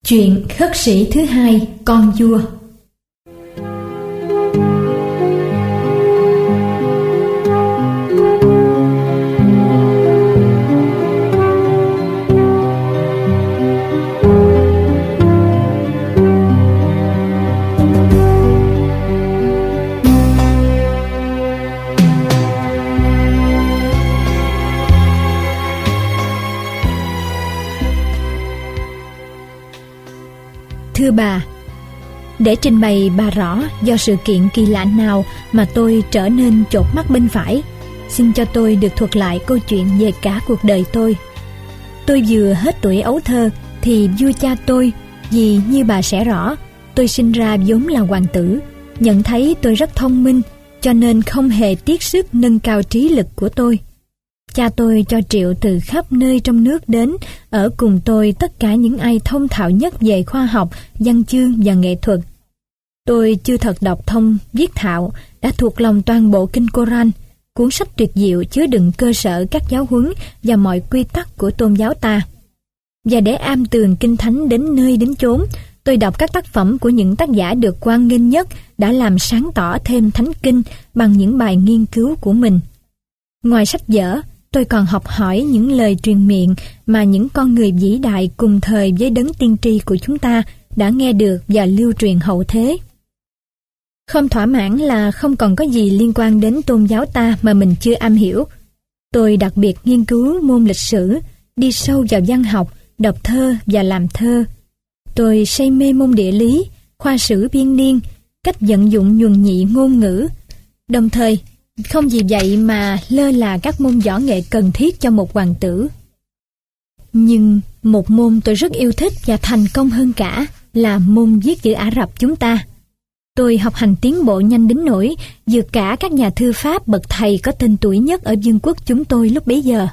Chuyện khất sĩ thứ hai, con vua. Thưa bà, để trình bày bà rõ do sự kiện kỳ lạ nào mà tôi trở nên chột mắt bên phải, xin cho tôi được thuật lại câu chuyện về cả cuộc đời tôi. Tôi vừa hết tuổi ấu thơ thì vua cha tôi, vì như bà sẽ rõ, tôi sinh ra vốn là hoàng tử, nhận thấy tôi rất thông minh, cho nên không hề tiếc sức nâng cao trí lực của tôi. Cha tôi cho triệu từ khắp nơi trong nước đến, ở cùng tôi tất cả những ai thông thạo nhất về khoa học, văn chương và nghệ thuật. Tôi chưa thật đọc thông, viết thạo, đã thuộc lòng toàn bộ kinh Koran, cuốn sách tuyệt diệu chứa đựng cơ sở các giáo huấn và mọi quy tắc của tôn giáo ta. Và để am tường kinh thánh đến nơi đến chốn, tôi đọc các tác phẩm của những tác giả được hoan nghênh nhất đã làm sáng tỏ thêm thánh kinh bằng những bài nghiên cứu của mình. Ngoài sách vở, tôi còn học hỏi những lời truyền miệng mà những con người vĩ đại cùng thời với đấng tiên tri của chúng ta đã nghe được và lưu truyền hậu thế. Không thỏa mãn là không còn có gì liên quan đến tôn giáo ta mà mình chưa am hiểu. Tôi đặc biệt nghiên cứu môn lịch sử, đi sâu vào văn học, đọc thơ và làm thơ. Tôi say mê môn địa lý, khoa sử biên niên, cách vận dụng nhuần nhị ngôn ngữ. Đồng thời, không vì vậy mà lơ là các môn võ nghệ cần thiết cho một hoàng tử. Nhưng một môn tôi rất yêu thích và thành công hơn cả là môn viết chữ Ả Rập chúng ta. Tôi học hành tiến bộ nhanh đến nỗi vượt cả các nhà thư pháp bậc thầy có tên tuổi nhất ở vương quốc chúng tôi lúc bấy giờ.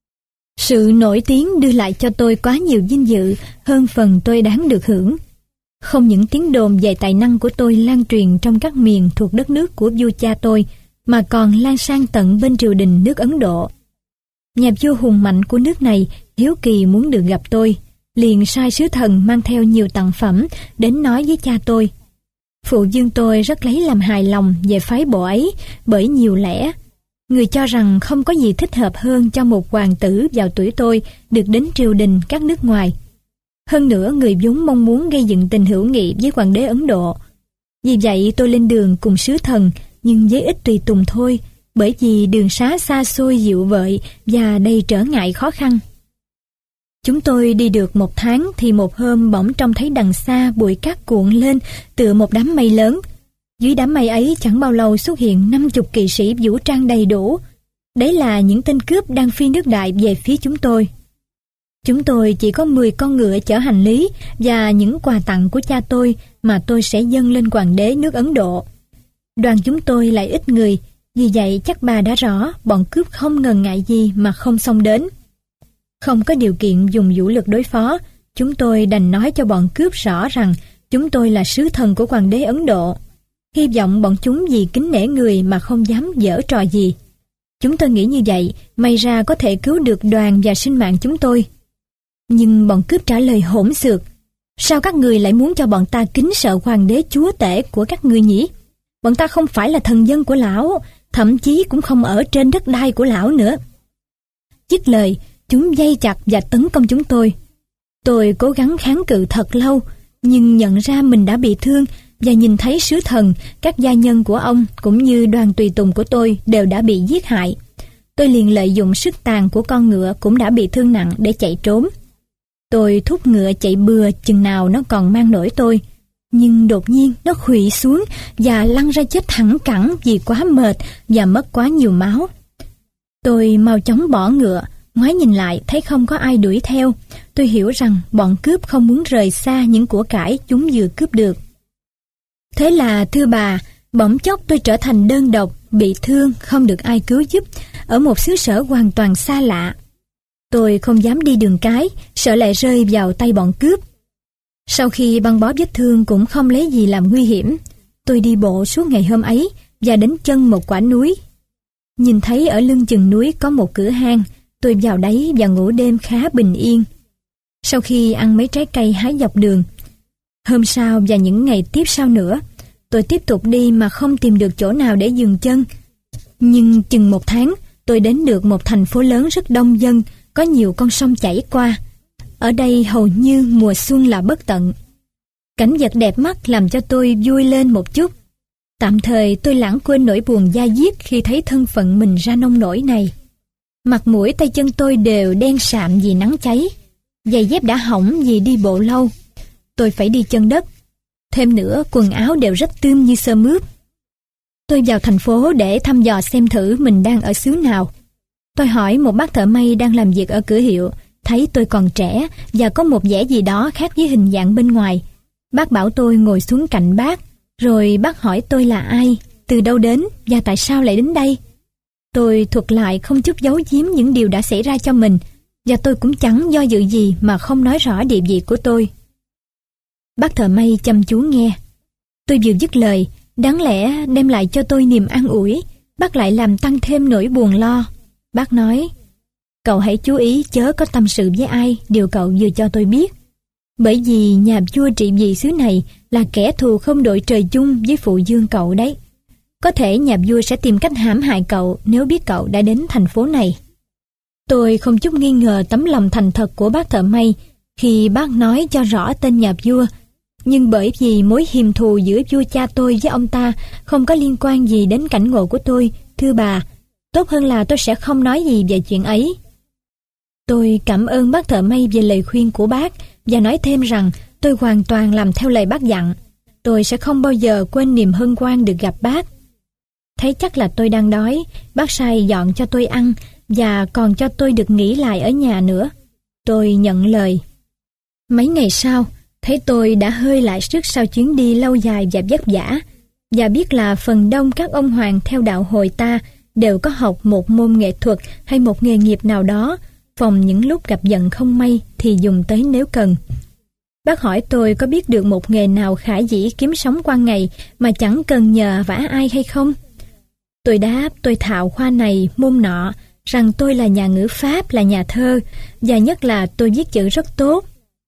Sự nổi tiếng đưa lại cho tôi quá nhiều vinh dự hơn phần tôi đáng được hưởng. Không những tiếng đồn về tài năng của tôi lan truyền trong các miền thuộc đất nước của vua cha tôi, mà còn lan sang tận bên triều đình nước Ấn Độ. Nhà vua hùng mạnh của nước này hiếu kỳ muốn được gặp tôi, liền sai sứ thần mang theo nhiều tặng phẩm đến nói với cha tôi. Phụ vương tôi rất lấy làm hài lòng về phái bộ ấy bởi nhiều lẽ. Người cho rằng không có gì thích hợp hơn cho một hoàng tử vào tuổi tôi được đến triều đình các nước ngoài. Hơn nữa, người vốn mong muốn gây dựng tình hữu nghị với hoàng đế Ấn Độ. Vì vậy tôi lên đường cùng sứ thần, nhưng với ít tùy tùng thôi, bởi vì đường xá xa xôi dịu vợi và đầy trở ngại khó khăn. Chúng tôi đi được 1 tháng thì một hôm bỗng trông thấy đằng xa bụi cát cuộn lên tựa một đám mây lớn. Dưới đám mây ấy chẳng bao lâu xuất hiện 50 kỵ sĩ vũ trang đầy đủ. Đấy là những tên cướp đang phi nước đại về phía chúng tôi. Chúng tôi chỉ có 10 con ngựa chở hành lý và những quà tặng của cha tôi mà tôi sẽ dâng lên hoàng đế nước Ấn Độ. Đoàn chúng tôi lại ít người, vì vậy chắc bà đã rõ bọn cướp không ngần ngại gì mà không xông đến. Không có điều kiện dùng vũ lực đối phó, chúng tôi đành nói cho bọn cướp rõ rằng chúng tôi là sứ thần của hoàng đế Ấn Độ. Hy vọng bọn chúng vì kính nể người mà không dám giở trò gì. Chúng tôi nghĩ như vậy, may ra có thể cứu được đoàn và sinh mạng chúng tôi. Nhưng bọn cướp trả lời hỗn xược. Sao các người lại muốn cho bọn ta kính sợ hoàng đế chúa tể của các ngươi nhỉ? Bọn ta không phải là thần dân của lão, thậm chí cũng không ở trên đất đai của lão nữa. Dứt lời, chúng dây chặt và tấn công chúng tôi. Tôi cố gắng kháng cự thật lâu, nhưng nhận ra mình đã bị thương và nhìn thấy sứ thần, các gia nhân của ông cũng như đoàn tùy tùng của tôi đều đã bị giết hại. Tôi liền lợi dụng sức tàn của con ngựa cũng đã bị thương nặng để chạy trốn. Tôi thúc ngựa chạy bừa chừng nào nó còn mang nổi tôi. Nhưng đột nhiên nó khuỵu xuống và lăn ra chết thẳng cẳng vì quá mệt và mất quá nhiều máu. Tôi mau chóng bỏ ngựa, ngoái nhìn lại thấy không có ai đuổi theo. Tôi hiểu rằng bọn cướp không muốn rời xa những của cải chúng vừa cướp được. Thế là thưa bà, bỗng chốc tôi trở thành đơn độc, bị thương, không được ai cứu giúp, ở một xứ sở hoàn toàn xa lạ. Tôi không dám đi đường cái, sợ lại rơi vào tay bọn cướp. Sau khi băng bó vết thương cũng không lấy gì làm nguy hiểm, tôi đi bộ suốt ngày hôm ấy và đến chân một quả núi. Nhìn thấy ở lưng chừng núi có một cửa hang, tôi vào đấy và ngủ đêm khá bình yên. sau khi ăn mấy trái cây hái dọc đường. Hôm sau và những ngày tiếp sau nữa, tôi tiếp tục đi mà không tìm được chỗ nào để dừng chân. Nhưng chừng 1 tháng, tôi đến được một thành phố lớn rất đông dân, có nhiều con sông chảy qua. Ở đây hầu như mùa xuân là bất tận. Cảnh vật đẹp mắt làm cho tôi vui lên một chút. Tạm thời tôi lãng quên nỗi buồn da diết khi thấy thân phận mình ra nông nỗi này. Mặt mũi tay chân tôi đều đen sạm vì nắng cháy. Giày dép đã hỏng vì đi bộ lâu. Tôi phải đi chân đất. Thêm nữa, quần áo đều rách tươm như sơ mướp. Tôi vào thành phố để thăm dò xem thử mình đang ở xứ nào. Tôi hỏi một bác thợ may đang làm việc ở cửa hiệu, thấy tôi còn trẻ và có một vẻ gì đó khác với hình dạng bên ngoài. Bác bảo tôi ngồi xuống cạnh bác, rồi bác hỏi tôi là ai, từ đâu đến và tại sao lại đến đây. Tôi thuật lại không chút giấu giếm những điều đã xảy ra cho mình, và tôi cũng chẳng do dự gì mà không nói rõ địa vị của tôi. Bác thợ may chăm chú nghe. Tôi vừa dứt lời, đáng lẽ đem lại cho tôi niềm an ủi, bác lại làm tăng thêm nỗi buồn lo. Bác nói, cậu hãy chú ý chớ có tâm sự với ai điều cậu vừa cho tôi biết. Bởi vì nhà vua trị vì xứ này là kẻ thù không đội trời chung với phụ dương cậu đấy. Có thể nhà vua sẽ tìm cách hãm hại cậu nếu biết cậu đã đến thành phố này. Tôi không chút nghi ngờ tấm lòng thành thật của bác thợ may khi bác nói cho rõ tên nhà vua. Nhưng bởi vì mối hiềm thù giữa vua cha tôi với ông ta không có liên quan gì đến cảnh ngộ của tôi, thưa bà, tốt hơn là tôi sẽ không nói gì về chuyện ấy. Tôi cảm ơn bác thợ may về lời khuyên của bác và nói thêm rằng tôi hoàn toàn làm theo lời bác dặn. Tôi sẽ không bao giờ quên niềm hân hoan được gặp bác. Thấy chắc là tôi đang đói, bác sai dọn cho tôi ăn và còn cho tôi được nghỉ lại ở nhà nữa. Tôi nhận lời. Mấy ngày sau, thấy tôi đã hơi lại sức sau chuyến đi lâu dài và vất vả, và biết là phần đông các ông hoàng theo đạo Hồi ta đều có học một môn nghệ thuật hay một nghề nghiệp nào đó, phòng những lúc gặp giận không may thì dùng tới nếu cần. Bác hỏi tôi có biết được một nghề nào khả dĩ kiếm sống qua ngày mà chẳng cần nhờ vả ai hay không? Tôi đáp tôi thạo khoa này môn nọ, rằng tôi là nhà ngữ pháp, là nhà thơ, và nhất là tôi viết chữ rất tốt.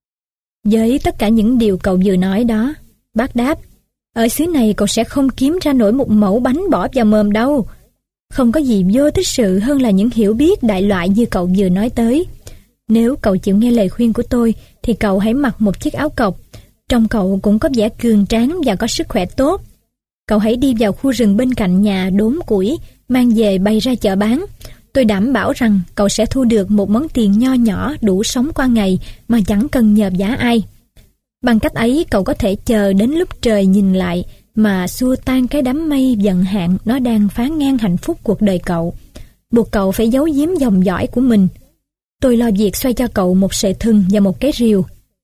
Với tất cả những điều cậu vừa nói đó, bác đáp, ở xứ này cậu sẽ không kiếm ra nổi một mẩu bánh bỏ vào mồm đâu. Không có gì vô tích sự hơn là những hiểu biết đại loại như cậu vừa nói tới. Nếu cậu chịu nghe lời khuyên của tôi, thì cậu hãy mặc một chiếc áo cộc. Trông cậu cũng có vẻ cường tráng và có sức khỏe tốt. Cậu hãy đi vào khu rừng bên cạnh nhà đốn củi, mang về bày ra chợ bán. Tôi đảm bảo rằng cậu sẽ thu được một món tiền nho nhỏ đủ sống qua ngày mà chẳng cần nhờ vả ai. Bằng cách ấy cậu có thể chờ đến lúc trời nhìn lại mà xua tan cái đám mây giận hạn nó đang phá ngang hạnh phúc cuộc đời cậu, buộc cậu phải giấu giếm dòng dõi của mình. Tôi lo việc xoay cho cậu một sợi thừng và một cái rìu.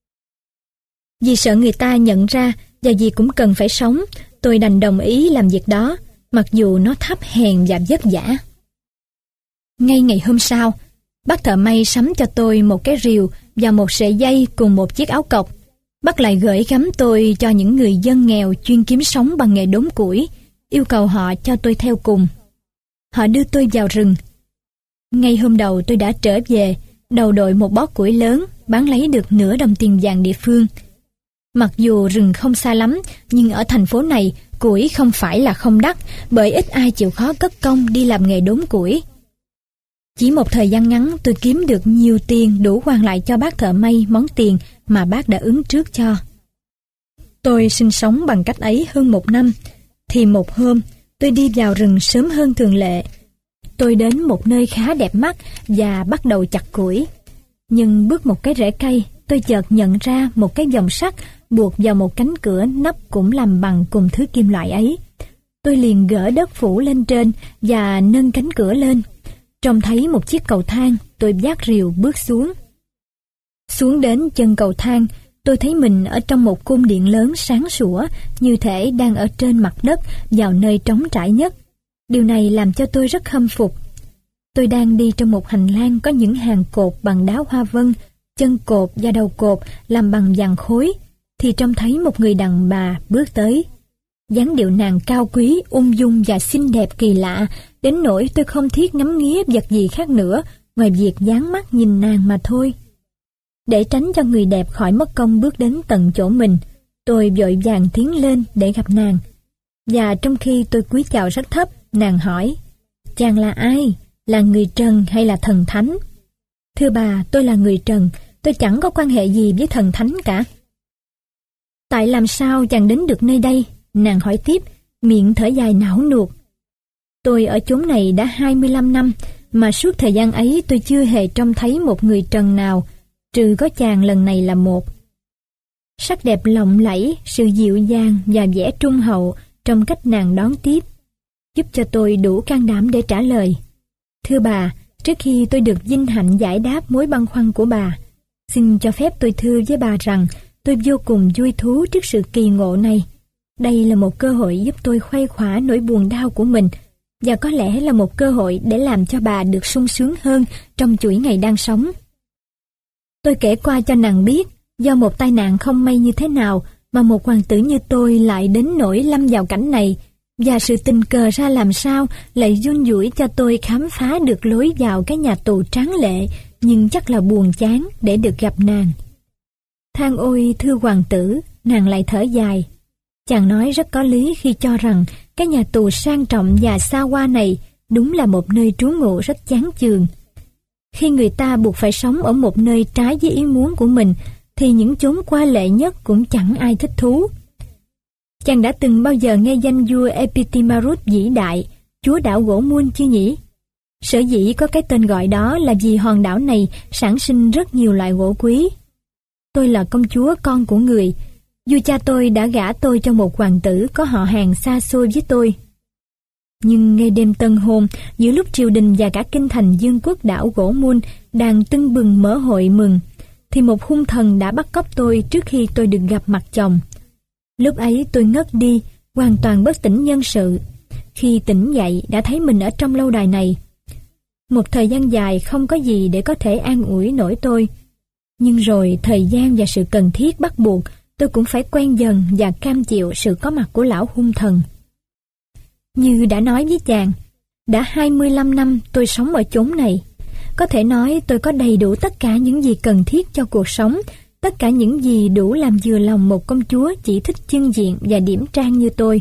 Vì sợ người ta nhận ra và vì cũng cần phải sống, tôi đành đồng ý làm việc đó, mặc dù nó thấp hèn và vất vả. Ngay ngày hôm sau, bác thợ may sắm cho tôi một cái rìu và một sợi dây cùng một chiếc áo cộc. Bác lại gửi gắm tôi cho những người dân nghèo chuyên kiếm sống bằng nghề đốn củi, yêu cầu họ cho tôi theo cùng. Họ đưa tôi vào rừng. Ngay hôm đầu tôi đã trở về, đầu đội một bó củi lớn, bán lấy được nửa đồng tiền vàng địa phương. Mặc dù rừng không xa lắm, nhưng ở thành phố này, củi không phải là không đắt, bởi ít ai chịu khó cất công đi làm nghề đốn củi. Chỉ một thời gian ngắn tôi kiếm được nhiều tiền đủ hoàn lại cho bác thợ may món tiền mà bác đã ứng trước cho. Tôi sinh sống bằng cách ấy hơn 1 năm, thì một hôm tôi đi vào rừng sớm hơn thường lệ. Tôi đến một nơi khá đẹp mắt và bắt đầu chặt củi. Nhưng bước một cái rễ cây, tôi chợt nhận ra một cái vòng sắt buộc vào một cánh cửa nắp cũng làm bằng cùng thứ kim loại ấy. Tôi liền gỡ đất phủ lên trên và nâng cánh cửa lên. Trông thấy một chiếc cầu thang, tôi vác rìu bước xuống. Xuống đến chân cầu thang, tôi thấy mình ở trong một cung điện lớn sáng sủa, như thể đang ở trên mặt đất vào nơi trống trải nhất. Điều này làm cho tôi rất khâm phục. Tôi đang đi trong một hành lang có những hàng cột bằng đá hoa vân, chân cột và đầu cột làm bằng vàng khối, thì trông thấy một người đàn bà bước tới. Dáng điệu nàng cao quý, ung dung và xinh đẹp kỳ lạ, đến nỗi tôi không thiết ngắm nghía vật gì khác nữa ngoài việc dán mắt nhìn nàng mà thôi. Để tránh cho người đẹp khỏi mất công bước đến tận chỗ mình, tôi vội vàng tiến lên để gặp nàng. Và trong khi tôi cúi chào rất thấp, nàng hỏi: "Chàng là ai? Là người trần hay là thần thánh?" "Thưa bà, tôi là người trần, tôi chẳng có quan hệ gì với thần thánh cả." "Tại làm sao chàng đến được nơi đây?" nàng hỏi tiếp, miệng thở dài não nuột. "Tôi ở chốn này đã 25 năm, mà suốt thời gian ấy tôi chưa hề trông thấy một người trần nào, trừ có chàng lần này là một." Sắc đẹp lộng lẫy, sự dịu dàng và vẻ trung hậu trong cách nàng đón tiếp, giúp cho tôi đủ can đảm để trả lời: "Thưa bà, trước khi tôi được vinh hạnh giải đáp mối băn khoăn của bà, xin cho phép tôi thưa với bà rằng tôi vô cùng vui thú trước sự kỳ ngộ này. Đây là một cơ hội giúp tôi khuây khỏa nỗi buồn đau của mình, và có lẽ là một cơ hội để làm cho bà được sung sướng hơn trong chuỗi ngày đang sống." Tôi kể qua cho nàng biết do một tai nạn không may như thế nào mà một hoàng tử như tôi lại đến nỗi lâm vào cảnh này, và sự tình cờ ra làm sao lại giun dũi cho tôi khám phá được lối vào cái nhà tù tráng lệ nhưng chắc là buồn chán để được gặp nàng. "Than ôi thưa hoàng tử," nàng lại thở dài. "Chàng nói rất có lý khi cho rằng cái nhà tù sang trọng và xa hoa này đúng là một nơi trú ngụ rất chán chường. Khi người ta buộc phải sống ở một nơi trái với ý muốn của mình, thì những chốn qua lệ nhất cũng chẳng ai thích thú. Chàng đã từng bao giờ nghe danh vua Epitimarus vĩ đại, chúa đảo gỗ Mun chưa nhỉ? Sở dĩ có cái tên gọi đó là vì hòn đảo này sản sinh rất nhiều loại gỗ quý. Tôi là công chúa con của người. Vua cha tôi đã gả tôi cho một hoàng tử có họ hàng xa xôi với tôi. Nhưng ngay đêm tân hôn, giữa lúc triều đình và cả kinh thành vương quốc đảo gỗ Mun đang tưng bừng mở hội mừng, thì một hung thần đã bắt cóc tôi trước khi tôi được gặp mặt chồng. Lúc ấy tôi ngất đi, hoàn toàn bất tỉnh nhân sự. Khi tỉnh dậy đã thấy mình ở trong lâu đài này. Một thời gian dài không có gì để có thể an ủi nổi tôi. Nhưng rồi thời gian và sự cần thiết bắt buộc tôi cũng phải quen dần và cam chịu sự có mặt của lão hung thần. Như đã nói với chàng, đã 25 năm tôi sống ở chốn này. Có thể nói tôi có đầy đủ tất cả những gì cần thiết cho cuộc sống, tất cả những gì đủ làm vừa lòng một công chúa chỉ thích chưng diện và điểm trang như tôi.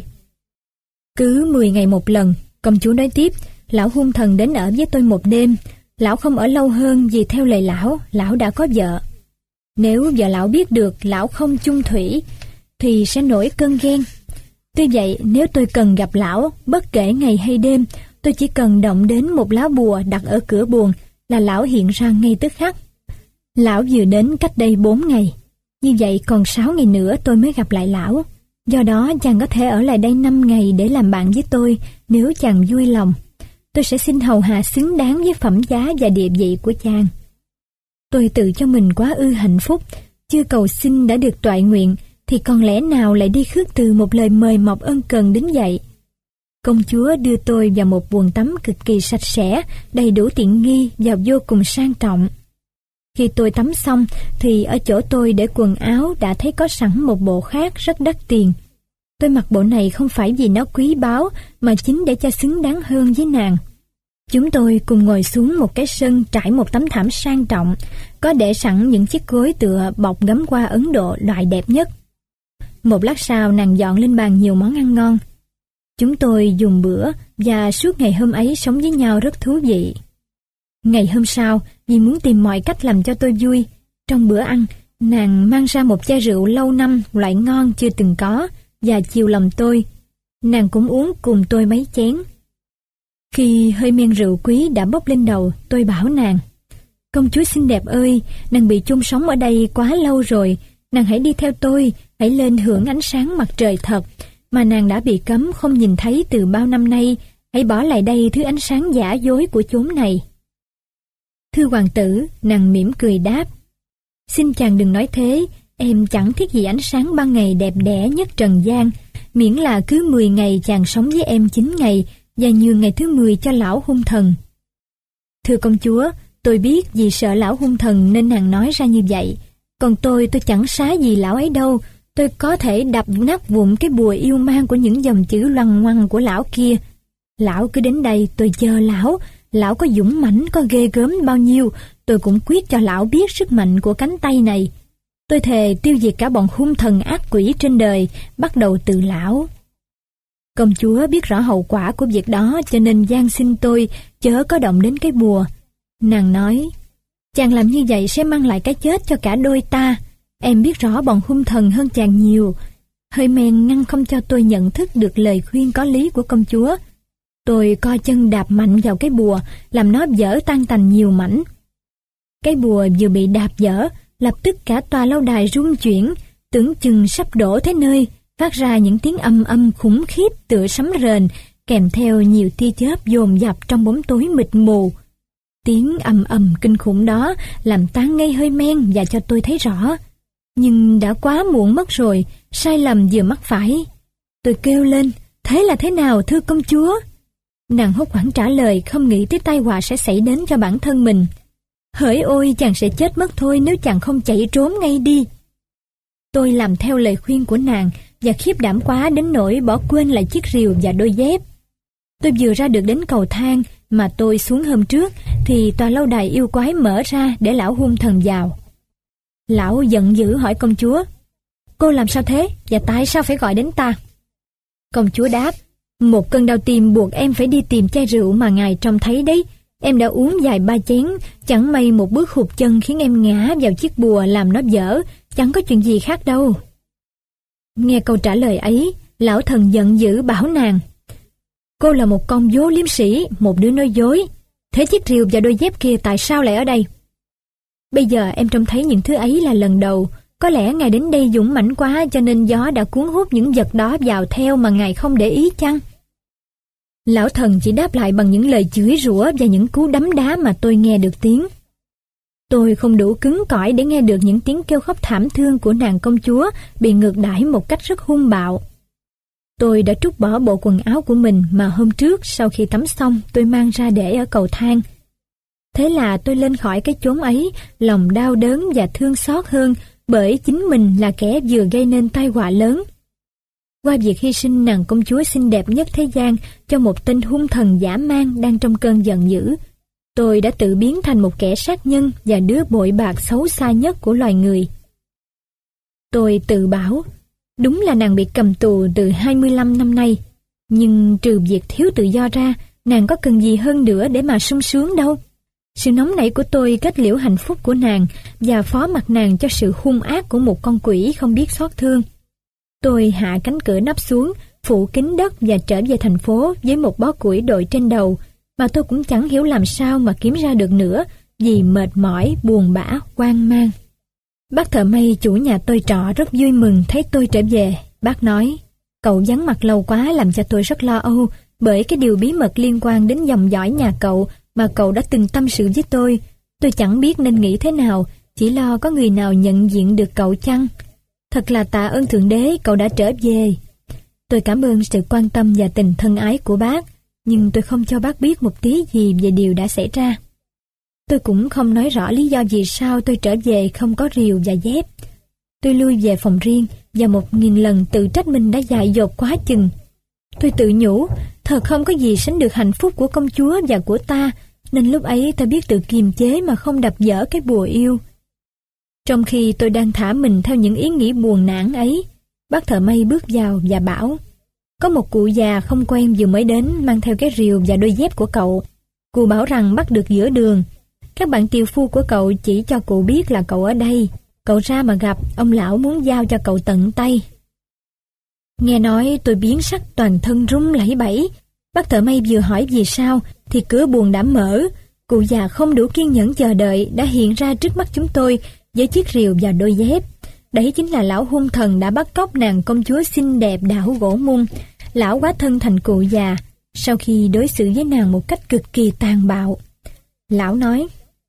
Cứ 10 ngày một lần, công chúa nói tiếp, lão hung thần đến ở với tôi một đêm. Lão không ở lâu hơn vì theo lời lão đã có vợ. Nếu vợ lão biết được lão không chung thủy, thì sẽ nổi cơn ghen. Tuy vậy, nếu tôi cần gặp lão, bất kể ngày hay đêm, tôi chỉ cần động đến một lá bùa đặt ở cửa buồng là lão hiện ra ngay tức khắc. Lão vừa đến cách đây 4 ngày. Như vậy còn 6 ngày nữa tôi mới gặp lại lão. Do đó chàng có thể ở lại đây 5 ngày để làm bạn với tôi nếu chàng vui lòng. Tôi sẽ xin hầu hạ xứng đáng với phẩm giá và địa vị của chàng. Tôi tự cho mình quá ư hạnh phúc, chưa cầu xin đã được toại nguyện, thì còn lẽ nào lại đi khước từ một lời mời mọc ân cần đến vậy. Công chúa đưa tôi vào một buồng tắm cực kỳ sạch sẽ, đầy đủ tiện nghi và vô cùng sang trọng. Khi tôi tắm xong thì ở chỗ tôi để quần áo đã thấy có sẵn một bộ khác rất đắt tiền. Tôi mặc bộ này không phải vì nó quý báu mà chính để cho xứng đáng hơn với nàng. Chúng tôi cùng ngồi xuống một cái sân trải một tấm thảm sang trọng, có để sẵn những chiếc gối tựa bọc gấm hoa Ấn Độ loại đẹp nhất. Một lát sau nàng dọn lên bàn nhiều món ăn ngon. Chúng tôi dùng bữa và suốt ngày hôm ấy sống với nhau rất thú vị. Ngày hôm sau, vì muốn tìm mọi cách làm cho tôi vui, trong bữa ăn, nàng mang ra một chai rượu lâu năm loại ngon chưa từng có và chiều lòng tôi. Nàng cũng uống cùng tôi mấy chén. Khi hơi men rượu quý đã bốc lên đầu, tôi bảo nàng: "Công chúa xinh đẹp ơi, nàng bị chung sống ở đây quá lâu rồi. Nàng hãy đi theo tôi, hãy lên hưởng ánh sáng mặt trời thật, mà nàng đã bị cấm không nhìn thấy từ bao năm nay. Hãy bỏ lại đây thứ ánh sáng giả dối của chốn này." "Thưa hoàng tử," nàng mỉm cười đáp, "xin chàng đừng nói thế. Em chẳng thiết gì ánh sáng ban ngày đẹp đẽ nhất trần gian, miễn là cứ 10 ngày chàng sống với em 9 ngày và nhường ngày thứ 10 cho lão hung thần." "Thưa công chúa, tôi biết vì sợ lão hung thần nên nàng nói ra như vậy. Còn tôi chẳng xá gì lão ấy đâu. Tôi có thể đập nát vụn cái bùa yêu ma của những dòng chữ loằng ngoằng của lão kia. Lão cứ đến đây, tôi chờ lão. Lão có dũng mãnh, có ghê gớm bao nhiêu, tôi cũng quyết cho lão biết sức mạnh của cánh tay này. Tôi thề tiêu diệt cả bọn hung thần ác quỷ trên đời, bắt đầu từ lão. Công chúa biết rõ hậu quả của việc đó cho nên van xin tôi chớ có động đến cái bùa. Nàng nói, chàng làm như vậy sẽ mang lại cái chết cho cả đôi ta. Em biết rõ bọn hung thần hơn chàng nhiều. Hơi men ngăn không cho tôi nhận thức được lời khuyên có lý của công chúa. Tôi co chân đạp mạnh vào cái bùa, làm nó vỡ tan tành nhiều mảnh. Cái bùa vừa bị đạp vỡ, lập tức cả tòa lâu đài rung chuyển, tưởng chừng sắp đổ tới nơi, phát ra những tiếng âm âm khủng khiếp tựa sấm rền, kèm theo nhiều tia chớp dồn dập trong bóng tối mịt mù. Tiếng ầm ầm kinh khủng đó làm tan ngay hơi men và cho tôi thấy rõ. Nhưng đã quá muộn mất rồi, sai lầm vừa mắc phải. Tôi kêu lên, thế là thế nào thưa công chúa? Nàng hốt hoảng trả lời, không nghĩ tới tai họa sẽ xảy đến cho bản thân mình. Hỡi ôi, chàng sẽ chết mất thôi nếu chàng không chạy trốn ngay đi. Tôi làm theo lời khuyên của nàng và khiếp đảm quá đến nỗi bỏ quên lại chiếc rìu và đôi dép. Tôi vừa ra được đến cầu thang mà tôi xuống hôm trước thì tòa lâu đài yêu quái mở ra để lão hung thần vào. Lão giận dữ hỏi công chúa, cô làm sao thế và tại sao phải gọi đến ta? Công chúa đáp, một cơn đau tim buộc em phải đi tìm chai rượu mà ngài trông thấy đấy. Em đã uống vài ba chén, chẳng may một bước hụt chân khiến em ngã vào chiếc bùa làm nó vỡ, chẳng có chuyện gì khác đâu. Nghe câu trả lời ấy, lão thần giận dữ bảo nàng, cô là một con vô liêm sỉ, một đứa nói dối. Thế chiếc rìu và đôi dép kia tại sao lại ở đây? Bây giờ em trông thấy những thứ ấy là lần đầu. Có lẽ ngài đến đây dũng mãnh quá cho nên gió đã cuốn hút những vật đó vào theo mà ngài không để ý chăng? Lão thần chỉ đáp lại bằng những lời chửi rủa và những cú đấm đá mà tôi nghe được tiếng. Tôi không đủ cứng cỏi để nghe được những tiếng kêu khóc thảm thương của nàng công chúa bị ngược đãi một cách rất hung bạo. Tôi đã trút bỏ bộ quần áo của mình mà hôm trước sau khi tắm xong tôi mang ra để ở cầu thang. Thế là tôi lên khỏi cái chốn ấy, lòng đau đớn và thương xót hơn bởi chính mình là kẻ vừa gây nên tai họa lớn. Qua việc hy sinh nàng công chúa xinh đẹp nhất thế gian cho một tên hung thần dã man đang trong cơn giận dữ, tôi đã tự biến thành một kẻ sát nhân và đứa bội bạc xấu xa nhất của loài người. Tôi tự bảo, đúng là nàng bị cầm tù từ 25 năm nay, nhưng trừ việc thiếu tự do ra, nàng có cần gì hơn nữa để mà sung sướng đâu. Sự nóng nảy của tôi kết liễu hạnh phúc của nàng và phó mặc nàng cho sự hung ác của một con quỷ không biết xót thương. Tôi hạ cánh cửa nắp xuống, phủ kín đất và trở về thành phố với một bó củi đội trên đầu, mà tôi cũng chẳng hiểu làm sao mà kiếm ra được nữa vì mệt mỏi, buồn bã, hoang mang. Bác thợ may chủ nhà tôi trọ rất vui mừng thấy tôi trở về. Bác nói, cậu vắng mặt lâu quá làm cho tôi rất lo âu bởi cái điều bí mật liên quan đến dòng dõi nhà cậu mà cậu đã từng tâm sự với tôi. Tôi chẳng biết nên nghĩ thế nào, chỉ lo có người nào nhận diện được cậu chăng. Thật là tạ ơn Thượng Đế cậu đã trở về. Tôi cảm ơn sự quan tâm và tình thân ái của bác, nhưng tôi không cho bác biết một tí gì về điều đã xảy ra. Tôi cũng không nói rõ lý do vì sao tôi trở về không có rìu và dép. Tôi lui về phòng riêng và 1000 lần tự trách mình đã dại dột quá chừng. Tôi tự nhủ, thật không có gì sánh được hạnh phúc của công chúa và của ta, nên lúc ấy ta biết tự kiềm chế mà không đập vỡ cái bùa yêu. Trong khi tôi đang thả mình theo những ý nghĩ buồn nản ấy, bác thợ may bước vào và bảo, có một cụ già không quen vừa mới đến mang theo cái rìu và đôi dép của cậu. Cụ bảo rằng bắt được giữa đường. Các bạn tiều phu của cậu chỉ cho cụ biết là cậu ở đây. Cậu ra mà gặp, ông lão muốn giao cho cậu tận tay. Nghe nói tôi biến sắc toàn thân run lẩy bẩy. Bác thợ may vừa hỏi vì sao thì cửa buồng đã mở. Cụ già không đủ kiên nhẫn chờ đợi đã hiện ra trước mắt chúng tôi với chiếc rìu và đôi dép. Đấy chính là lão hung thần đã bắt cóc nàng công chúa xinh đẹp đảo gỗ mung. Lão hóa thân thành cụ già sau khi đối xử với nàng một cách cực kỳ tàn bạo. Lão nói,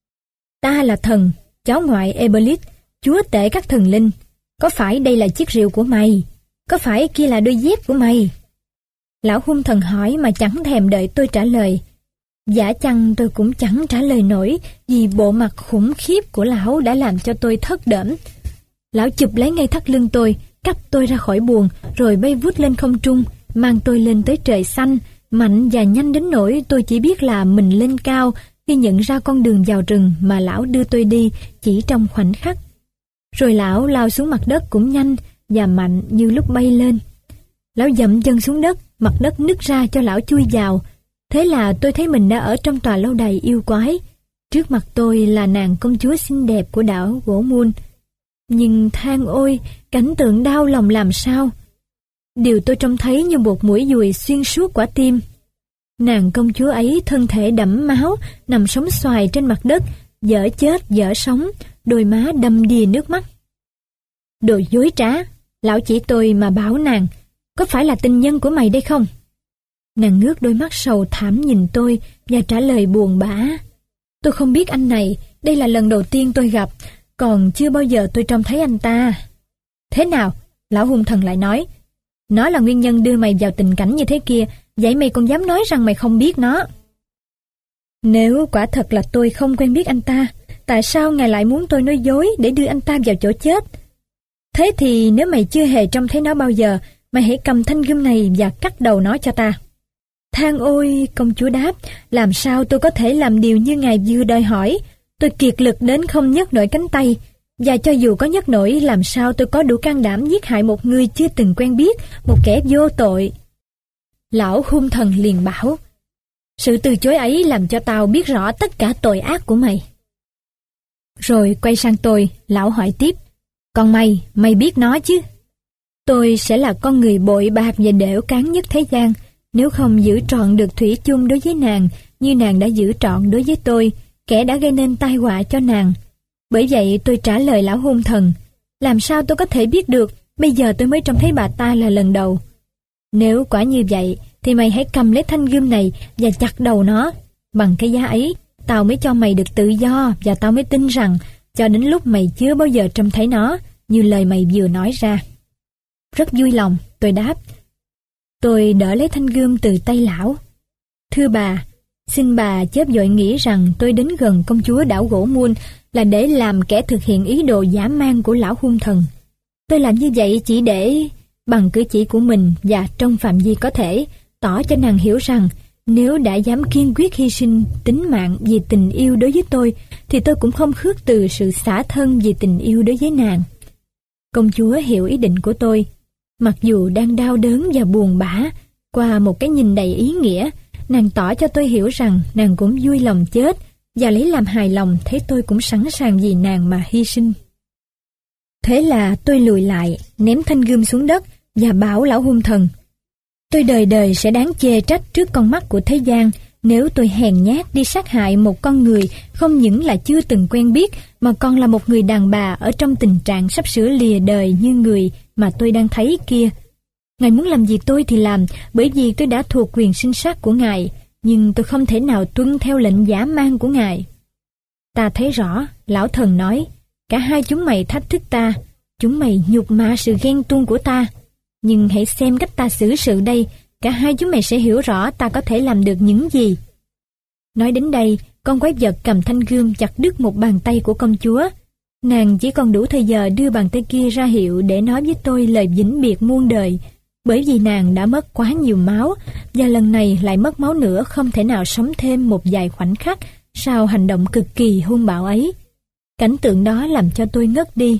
ta là thần, cháu ngoại Ebelit, chúa tể các thần linh. Có phải đây là chiếc rìu của mày? Có phải kia là đôi dép của mày? Lão hung thần hỏi mà chẳng thèm đợi tôi trả lời. Giả chăng tôi cũng chẳng trả lời nổi vì bộ mặt khủng khiếp của lão đã làm cho tôi thất đẫm. Lão chụp lấy ngay thắt lưng tôi, cắp tôi ra khỏi buồng, rồi bay vút lên không trung, mang tôi lên tới trời xanh, mạnh và nhanh đến nỗi tôi chỉ biết là mình lên cao khi nhận ra con đường vào rừng mà lão đưa tôi đi chỉ trong khoảnh khắc. Rồi lão lao xuống mặt đất cũng nhanh và mạnh như lúc bay lên. Lão dậm chân xuống đất, mặt đất nứt ra cho lão chui vào. Thế là tôi thấy mình đã ở trong tòa lâu đài yêu quái. Trước mặt tôi là nàng công chúa xinh đẹp của đảo Gỗ Mun. Nhưng than ôi, cảnh tượng đau lòng làm sao! Điều tôi trông thấy như một mũi dùi xuyên suốt quả tim. Nàng công chúa ấy thân thể đẫm máu, nằm sóng xoài trên mặt đất, dở chết dở sống, đôi má đầm đìa nước mắt. Đồ dối trá! Lão chỉ tôi mà bảo nàng, có phải là tình nhân của mày đây không? Nàng ngước đôi mắt sầu thảm nhìn tôi và trả lời buồn bã. Tôi không biết anh này, đây là lần đầu tiên tôi gặp, còn chưa bao giờ tôi trông thấy anh ta. Thế nào? Lão hung thần lại nói. Nó là nguyên nhân đưa mày vào tình cảnh như thế kia, vậy mày còn dám nói rằng mày không biết nó? Nếu quả thật là tôi không quen biết anh ta, tại sao ngài lại muốn tôi nói dối để đưa anh ta vào chỗ chết? Thế thì nếu mày chưa hề trông thấy nó bao giờ, mày hãy cầm thanh gươm này và cắt đầu nó cho ta. Than ôi, công chúa đáp, làm sao tôi có thể làm điều như ngài vừa đòi hỏi? Tôi kiệt lực đến không nhấc nổi cánh tay, và cho dù có nhấc nổi, làm sao tôi có đủ can đảm giết hại một người chưa từng quen biết, một kẻ vô tội? Lão hung thần liền bảo, sự từ chối ấy làm cho tao biết rõ tất cả tội ác của mày. Rồi quay sang tôi, lão hỏi tiếp, còn mày biết nó chứ? Tôi sẽ là con người bội bạc và đểu cán nhất thế gian, nếu không giữ trọn được thủy chung đối với nàng như nàng đã giữ trọn đối với tôi, kẻ đã gây nên tai họa cho nàng. Bởi vậy tôi trả lời lão hung thần, làm sao tôi có thể biết được, bây giờ tôi mới trông thấy bà ta là lần đầu. Nếu quả như vậy, thì mày hãy cầm lấy thanh gươm này và chặt đầu nó. Bằng cái giá ấy, tao mới cho mày được tự do, và tao mới tin rằng cho đến lúc mày chưa bao giờ trông thấy nó, như lời mày vừa nói ra. Rất vui lòng, tôi đáp. Tôi đỡ lấy thanh gươm từ tay lão. Thưa bà, xin bà chớ vội nghĩ rằng tôi đến gần công chúa đảo Gỗ Mun là để làm kẻ thực hiện ý đồ dã man của lão hung thần. Tôi làm như vậy chỉ để, bằng cử chỉ của mình và trong phạm vi có thể, tỏ cho nàng hiểu rằng nếu đã dám kiên quyết hy sinh tính mạng vì tình yêu đối với tôi, thì tôi cũng không khước từ sự xả thân vì tình yêu đối với nàng. Công chúa hiểu ý định của tôi. Mặc dù đang đau đớn và buồn bã, qua một cái nhìn đầy ý nghĩa, nàng tỏ cho tôi hiểu rằng nàng cũng vui lòng chết, và lấy làm hài lòng thấy tôi cũng sẵn sàng vì nàng mà hy sinh. Thế là tôi lùi lại, ném thanh gươm xuống đất và bảo lão hung thần, tôi đời đời sẽ đáng chê trách trước con mắt của thế gian nếu tôi hèn nhát đi sát hại một con người không những là chưa từng quen biết, mà còn là một người đàn bà ở trong tình trạng sắp sửa lìa đời như người mà tôi đang thấy kia. Ngài muốn làm gì tôi thì làm, bởi vì tôi đã thuộc quyền sinh sát của ngài, nhưng tôi không thể nào tuân theo lệnh dã man của ngài. Ta thấy rõ, lão thần nói, cả hai chúng mày thách thức ta, chúng mày nhục mạ sự ghen tuông của ta. Nhưng hãy xem cách ta xử sự đây, cả hai chúng mày sẽ hiểu rõ ta có thể làm được những gì. Nói đến đây, con quái vật cầm thanh gươm chặt đứt một bàn tay của công chúa. Nàng chỉ còn đủ thời giờ đưa bàn tay kia ra hiệu để nói với tôi lời vĩnh biệt muôn đời, bởi vì nàng đã mất quá nhiều máu, và lần này lại mất máu nữa, không thể nào sống thêm một vài khoảnh khắc sau hành động cực kỳ hung bạo ấy. Cảnh tượng đó làm cho tôi ngất đi.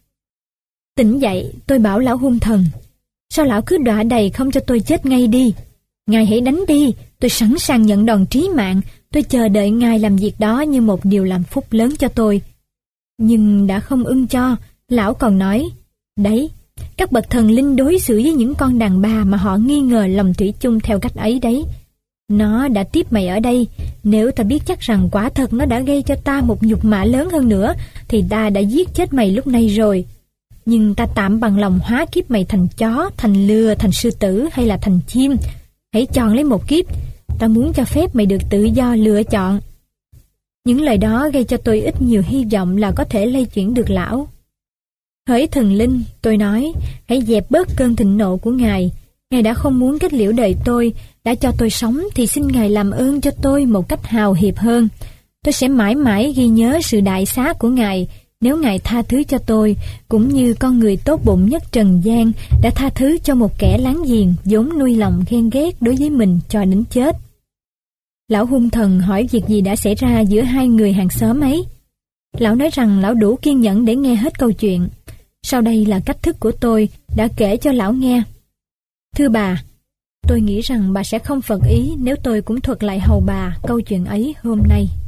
Tỉnh dậy, tôi bảo lão hung thần, sao lão cứ đọa đầy không cho tôi chết ngay đi? Ngài hãy đánh đi, tôi sẵn sàng nhận đòn trí mạng, tôi chờ đợi ngài làm việc đó như một điều làm phúc lớn cho tôi. Nhưng đã không ưng cho, lão còn nói, đấy, các bậc thần linh đối xử với những con đàn bà mà họ nghi ngờ lòng thủy chung theo cách ấy đấy. Nó đã tiếp mày ở đây, nếu ta biết chắc rằng quả thật nó đã gây cho ta một nhục mạ lớn hơn nữa, thì ta đã giết chết mày lúc này rồi. Nhưng ta tạm bằng lòng hóa kiếp mày thành chó, thành lừa, thành sư tử hay là thành chim. Hãy chọn lấy một kiếp, ta muốn cho phép mày được tự do lựa chọn. Những lời đó gây cho tôi ít nhiều hy vọng là có thể lay chuyển được lão. Hỡi thần linh, tôi nói, hãy dẹp bớt cơn thịnh nộ của ngài. Ngài đã không muốn kết liễu đời tôi, đã cho tôi sống thì xin ngài làm ơn cho tôi một cách hào hiệp hơn. Tôi sẽ mãi mãi ghi nhớ sự đại xá của ngài, nếu ngài tha thứ cho tôi, cũng như con người tốt bụng nhất trần gian đã tha thứ cho một kẻ láng giềng vốn nuôi lòng ghen ghét đối với mình cho đến chết. Lão hung thần hỏi việc gì đã xảy ra giữa hai người hàng xóm ấy. Lão nói rằng lão đủ kiên nhẫn để nghe hết câu chuyện. Sau đây là cách thức của tôi đã kể cho lão nghe. Thưa bà, tôi nghĩ rằng bà sẽ không phật ý nếu tôi cũng thuật lại hầu bà câu chuyện ấy hôm nay.